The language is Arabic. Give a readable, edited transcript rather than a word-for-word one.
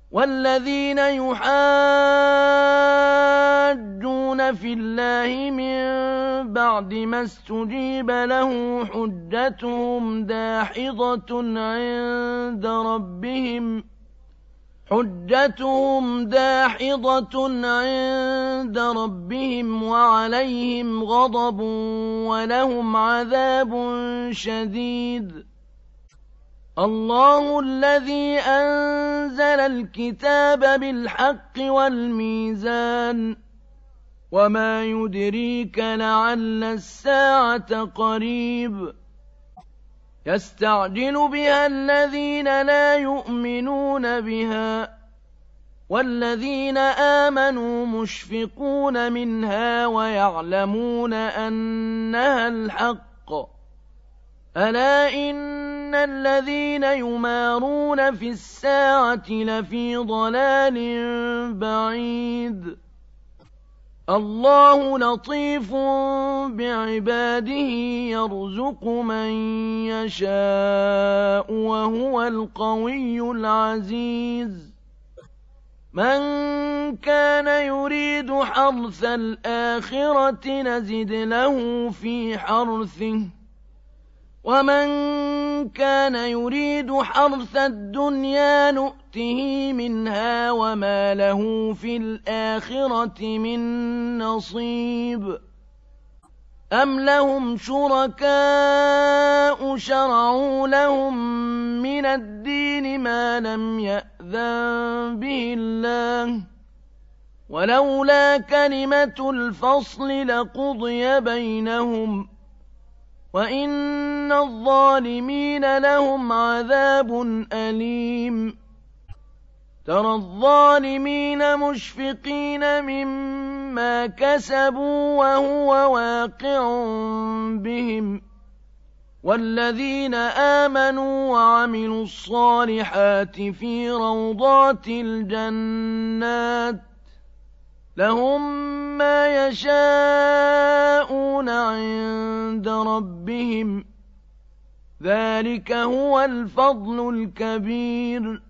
والذين يحاجون في الله من بعد ما استجيب له حجتهم داحضة عند ربهم وعليهم غضب ولهم عذاب شديد. الله الذي أنزل الكتاب بالحق والميزان وما يدريك لعل الساعة قريب يستعجل بها الذين لا يؤمنون بها والذين آمنوا مشفقون منها ويعلمون أنها الحق ألا إن الذين يمارون في الساعة لفي ضلال بعيد. الله لطيف بعباده يرزق من يشاء وهو القوي العزيز. من كان يريد حرث الآخرة نزد له في حرثه ومن كان يريد حرث الدنيا نؤته منها وما له في الآخرة من نصيب. أم لهم شركاء شرعوا لهم من الدين ما لم يأذن به الله ولولا كلمة الفصل لقضي بينهم وإن الظالمين لهم عذاب أليم. ترى الظالمين مشفقين مما كسبوا وهو واقع بهم والذين آمنوا وعملوا الصالحات في روضات الجنات لهم ما يشاءون عند ربهم ذلك هو الفضل الكبير.